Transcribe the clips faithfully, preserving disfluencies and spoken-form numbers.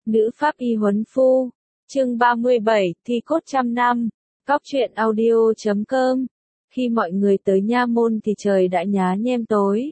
Nữ pháp y huấn phu. Chương ba mươi bảy, thi cốt trăm năm. Góc truyện audio chấm com. Khi mọi người tới nha môn thì trời đã nhá nhem tối.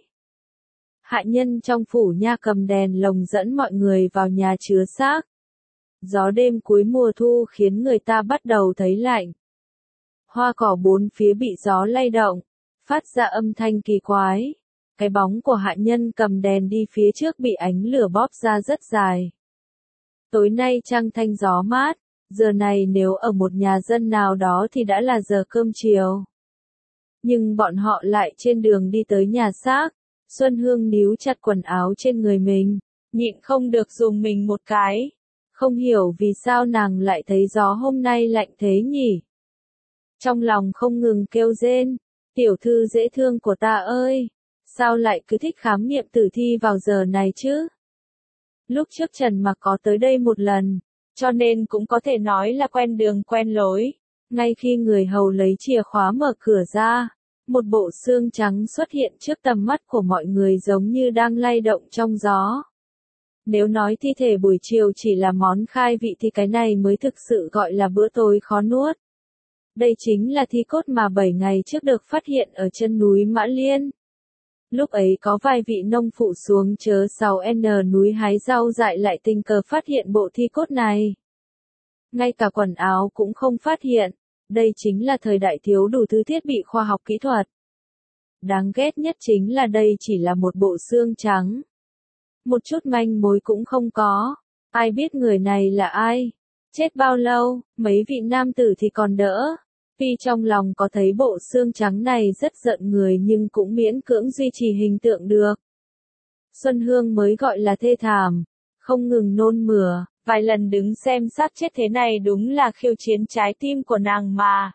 Hạ nhân trong phủ nha cầm đèn lồng dẫn mọi người vào nhà chứa xác. Gió đêm cuối mùa thu khiến người ta bắt đầu thấy lạnh. Hoa cỏ bốn phía bị gió lay động, phát ra âm thanh kỳ quái. Cái bóng của hạ nhân cầm đèn đi phía trước bị ánh lửa bóp ra rất dài. Tối nay trăng thanh gió mát, giờ này nếu ở một nhà dân nào đó thì đã là giờ cơm chiều. Nhưng bọn họ lại trên đường đi tới nhà xác. Xuân Hương níu chặt quần áo trên người mình, nhịn không được dùng mình một cái. Không hiểu vì sao nàng lại thấy gió hôm nay lạnh thế nhỉ? Trong lòng không ngừng kêu rên, tiểu thư dễ thương của ta ơi, sao lại cứ thích khám nghiệm tử thi vào giờ này chứ? Lúc trước Trần Mặc có tới đây một lần, cho nên cũng có thể nói là quen đường quen lối. Ngay khi người hầu lấy chìa khóa mở cửa ra, một bộ xương trắng xuất hiện trước tầm mắt của mọi người giống như đang lay động trong gió. Nếu nói thi thể buổi chiều chỉ là món khai vị thì cái này mới thực sự gọi là bữa tối khó nuốt. Đây chính là thi cốt mà bảy ngày trước được phát hiện ở chân núi Mã Liên. Lúc ấy có vài vị nông phụ xuống chớ sáu N núi hái rau dại lại tình cờ phát hiện bộ thi cốt này. Ngay cả quần áo cũng không phát hiện, đây chính là thời đại thiếu đủ thứ thiết bị khoa học kỹ thuật. Đáng ghét nhất chính là đây chỉ là một bộ xương trắng. Một chút manh mối cũng không có, ai biết người này là ai, chết bao lâu, mấy vị nam tử thì còn đỡ. Tuy trong lòng có thấy bộ xương trắng này rất giận người nhưng cũng miễn cưỡng duy trì hình tượng được. Xuân Hương mới gọi là thê thảm, không ngừng nôn mửa, vài lần đứng xem xác chết thế này đúng là khiêu chiến trái tim của nàng mà.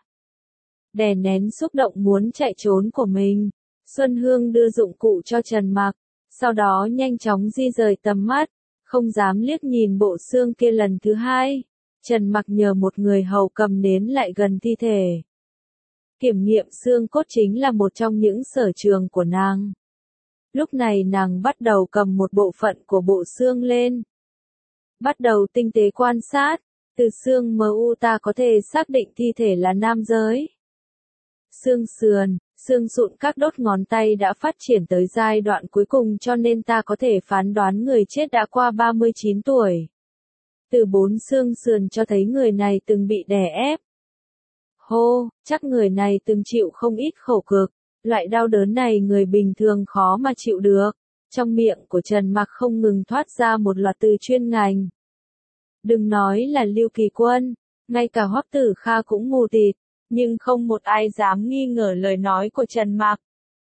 Đè nén xúc động muốn chạy trốn của mình, Xuân Hương đưa dụng cụ cho Trần Mặc, sau đó nhanh chóng di rời tầm mắt, không dám liếc nhìn bộ xương kia lần thứ hai. Trần Mặc nhờ một người hầu cầm nến lại gần thi thể. Kiểm nghiệm xương cốt chính là một trong những sở trường của nàng. Lúc này nàng bắt đầu cầm một bộ phận của bộ xương lên. Bắt đầu tinh tế quan sát, từ xương mờ u ta có thể xác định thi thể là nam giới. Xương sườn, xương sụn các đốt ngón tay đã phát triển tới giai đoạn cuối cùng cho nên ta có thể phán đoán người chết đã qua ba mươi chín tuổi. Từ bốn xương sườn cho thấy người này từng bị đè ép. Hô, chắc người này từng chịu không ít khổ cực, loại đau đớn này người bình thường khó mà chịu được. Trong miệng của Trần Mặc không ngừng thoát ra một loạt từ chuyên ngành. Đừng nói là Lưu Kỳ Quân, ngay cả Hoắc Tử Kha cũng mù tịt, nhưng không một ai dám nghi ngờ lời nói của Trần Mặc.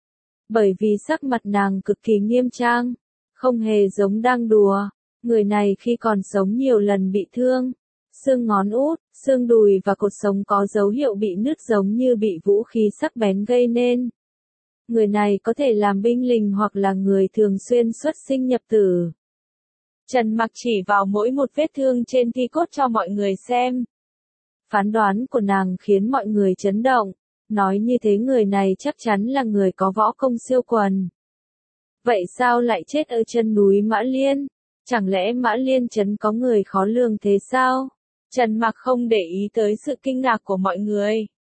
Bởi vì sắc mặt nàng cực kỳ nghiêm trang, không hề giống đang đùa. Người này khi còn sống nhiều lần bị thương, xương ngón út, xương đùi và cột sống có dấu hiệu bị nứt giống như bị vũ khí sắc bén gây nên. Người này có thể làm binh lính hoặc là người thường xuyên xuất sinh nhập tử. Trần Mặc chỉ vào mỗi một vết thương trên thi cốt cho mọi người xem. Phán đoán của nàng khiến mọi người chấn động, nói như thế người này chắc chắn là người có võ công siêu quần. Vậy sao lại chết ở chân núi Mã Liên? Chẳng lẽ Mã Liên trấn có người khó lường thế sao? Trần Mặc không để ý tới sự kinh ngạc của mọi người.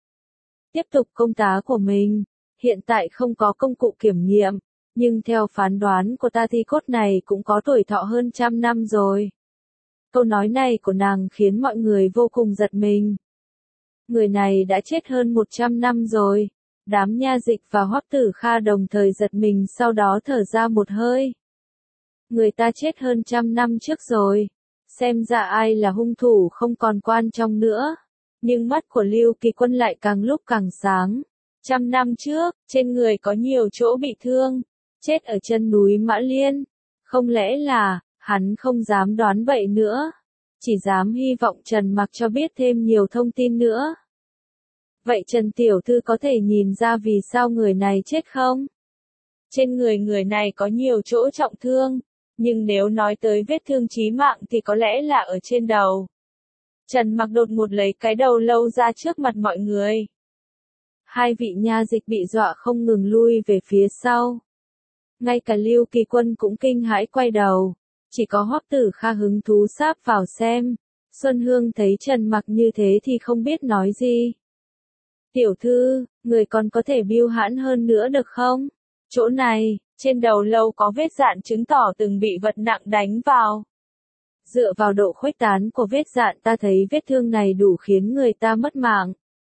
Tiếp tục công tá của mình, hiện tại không có công cụ kiểm nghiệm, nhưng theo phán đoán của ta thi cốt này cũng có tuổi thọ hơn trăm năm rồi. Câu nói này của nàng khiến mọi người vô cùng giật mình. Người này đã chết hơn một trăm năm rồi. Đám Nha Dịch và Hoắc Tử Kha đồng thời giật mình sau đó thở ra một hơi. Người ta chết hơn trăm năm trước rồi. Xem ra ai là hung thủ không còn quan trọng nữa. Nhưng mắt của Lưu Kỳ Quân lại càng lúc càng sáng. Trăm năm trước, trên người có nhiều chỗ bị thương. Chết ở chân núi Mã Liên. Không lẽ là, hắn không dám đoán vậy nữa. Chỉ dám hy vọng Trần Mặc cho biết thêm nhiều thông tin nữa. Vậy Trần Tiểu Thư có thể nhìn ra vì sao người này chết không? Trên người người này có nhiều chỗ trọng thương. Nhưng nếu nói tới vết thương chí mạng thì có lẽ là ở trên đầu. Trần Mặc đột ngột lấy cái đầu lâu ra trước mặt mọi người. Hai vị nha dịch bị dọa không ngừng lui về phía sau. Ngay cả Lưu Kỳ Quân cũng kinh hãi quay đầu. Chỉ có Hoắc Tử Kha hứng thú sáp vào xem. Xuân Hương thấy Trần Mặc như thế thì không biết nói gì. Tiểu thư, người còn có thể biêu hãn hơn nữa được không? Chỗ này, trên đầu lâu có vết dạn chứng tỏ từng bị vật nặng đánh vào. Dựa vào độ khuếch tán của vết dạn ta thấy vết thương này đủ khiến người ta mất mạng.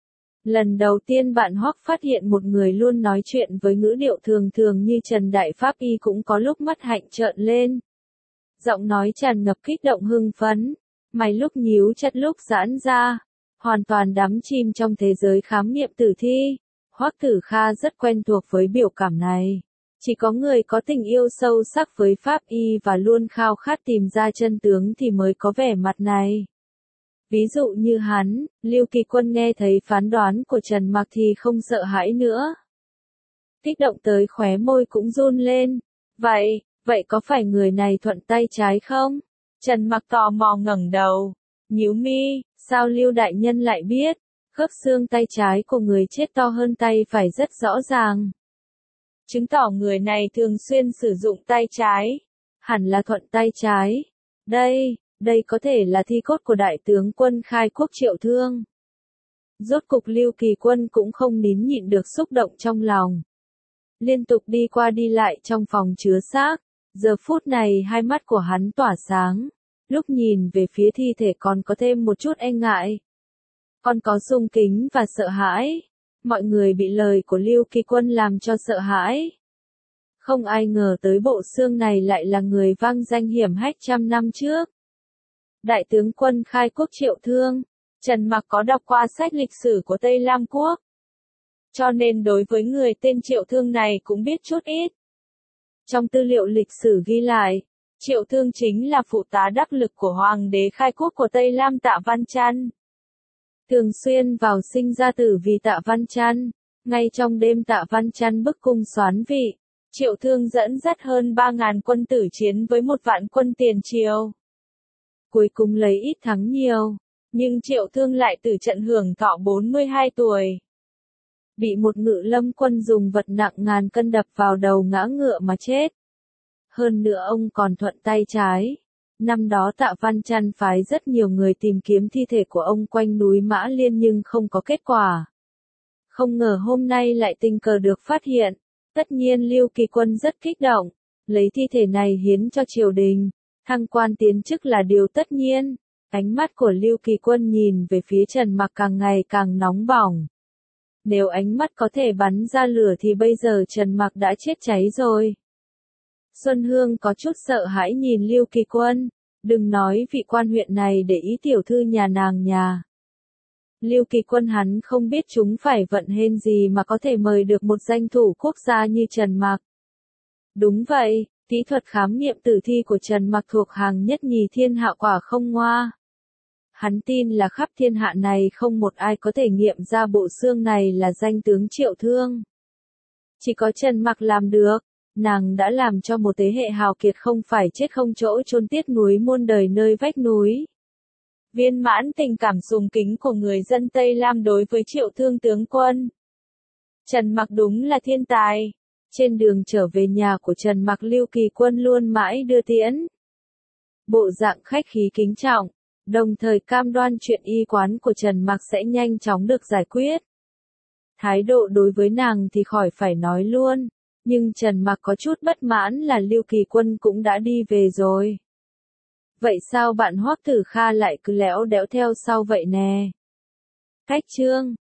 Lần đầu tiên bạn Hoắc phát hiện một người luôn nói chuyện với ngữ điệu thường thường như Trần Đại Pháp Y cũng có lúc mắt hạnh trợn lên. Giọng nói tràn ngập kích động hưng phấn, mày lúc nhíu chặt lúc giãn ra, hoàn toàn đắm chìm trong thế giới khám nghiệm tử thi. Hoắc Tử Kha rất quen thuộc với biểu cảm này. Chỉ có người có tình yêu sâu sắc với Pháp Y và luôn khao khát tìm ra chân tướng thì mới có vẻ mặt này. Ví dụ như hắn, Lưu Kỳ Quân nghe thấy phán đoán của Trần Mặc thì không sợ hãi nữa. Kích động tới khóe môi cũng run lên. Vậy, vậy có phải người này thuận tay trái không? Trần Mặc tò mò ngẩng đầu, nhíu mi, sao Lưu đại nhân lại biết? Khớp xương tay trái của người chết to hơn tay phải rất rõ ràng. Chứng tỏ người này thường xuyên sử dụng tay trái. Hẳn là thuận tay trái. Đây, đây có thể là thi cốt của đại tướng quân khai quốc Triệu Thương. Rốt cục Lưu Kỳ Quân cũng không nín nhịn được xúc động trong lòng. Liên tục đi qua đi lại trong phòng chứa xác. Giờ phút này hai mắt của hắn tỏa sáng. Lúc nhìn về phía thi thể còn có thêm một chút e ngại. Còn có sung kính và sợ hãi. Mọi người bị lời của Lưu Kỳ Quân làm cho sợ hãi. Không ai ngờ tới bộ xương này lại là người vang danh hiểm hách trăm năm trước. Đại tướng quân khai quốc Triệu Thương. Trần Mặc có đọc qua sách lịch sử của Tây Lam Quốc. Cho nên đối với người tên Triệu Thương này cũng biết chút ít. Trong tư liệu lịch sử ghi lại, Triệu Thương chính là phụ tá đắc lực của Hoàng đế khai quốc của Tây Lam Tạ Văn Chăn. Thường xuyên vào sinh ra tử vì Tạ Văn Chăn. Ngay trong đêm Tạ Văn Chăn bức cung soán vị, Triệu Thương dẫn dắt hơn ba ngàn quân tử chiến với một vạn quân tiền triều. Cuối cùng lấy ít thắng nhiều, nhưng Triệu Thương lại tử trận hưởng thọ bốn mươi hai tuổi. Bị một ngự lâm quân dùng vật nặng ngàn cân đập vào đầu ngã ngựa mà chết. Hơn nữa ông còn thuận tay trái. Năm đó Tạ Văn Chăn phái rất nhiều người tìm kiếm thi thể của ông quanh núi Mã Liên nhưng không có kết quả. Không ngờ hôm nay lại tình cờ được phát hiện. Tất nhiên Lưu Kỳ Quân rất kích động. Lấy thi thể này hiến cho triều đình. Thăng quan tiến chức là điều tất nhiên. Ánh mắt của Lưu Kỳ Quân nhìn về phía Trần Mặc càng ngày càng nóng bỏng. Nếu ánh mắt có thể bắn ra lửa thì bây giờ Trần Mặc đã chết cháy rồi. Xuân Hương có chút sợ hãi nhìn Lưu Kỳ Quân. Đừng nói vị quan huyện này để ý tiểu thư nhà nàng nhà. Lưu Kỳ Quân hắn không biết chúng phải vận hên gì mà có thể mời được một danh thủ quốc gia như Trần Mặc. Đúng vậy, kỹ thuật khám nghiệm tử thi của Trần Mặc thuộc hàng nhất nhì thiên hạ quả không ngoa. Hắn tin là khắp thiên hạ này không một ai có thể nghiệm ra bộ xương này là danh tướng Triệu Thương. Chỉ có Trần Mặc làm được. Nàng đã làm cho một thế hệ hào kiệt không phải chết không chỗ chôn tiếc núi muôn đời nơi vách núi. Viên mãn tình cảm sùng kính của người dân Tây Lam đối với Triệu Thương tướng quân. Trần Mặc đúng là thiên tài. Trên đường trở về nhà của Trần Mặc Lưu Kỳ Quân luôn mãi đưa tiễn. Bộ dạng khách khí kính trọng, đồng thời cam đoan chuyện y quán của Trần Mặc sẽ nhanh chóng được giải quyết. Thái độ đối với nàng thì khỏi phải nói luôn. Nhưng Trần Mặc có chút bất mãn là Lưu Kỳ Quân cũng đã đi về rồi. Vậy sao bạn Hoắc Tử Kha lại cứ lẽo đẽo theo sau vậy nè? Cách chương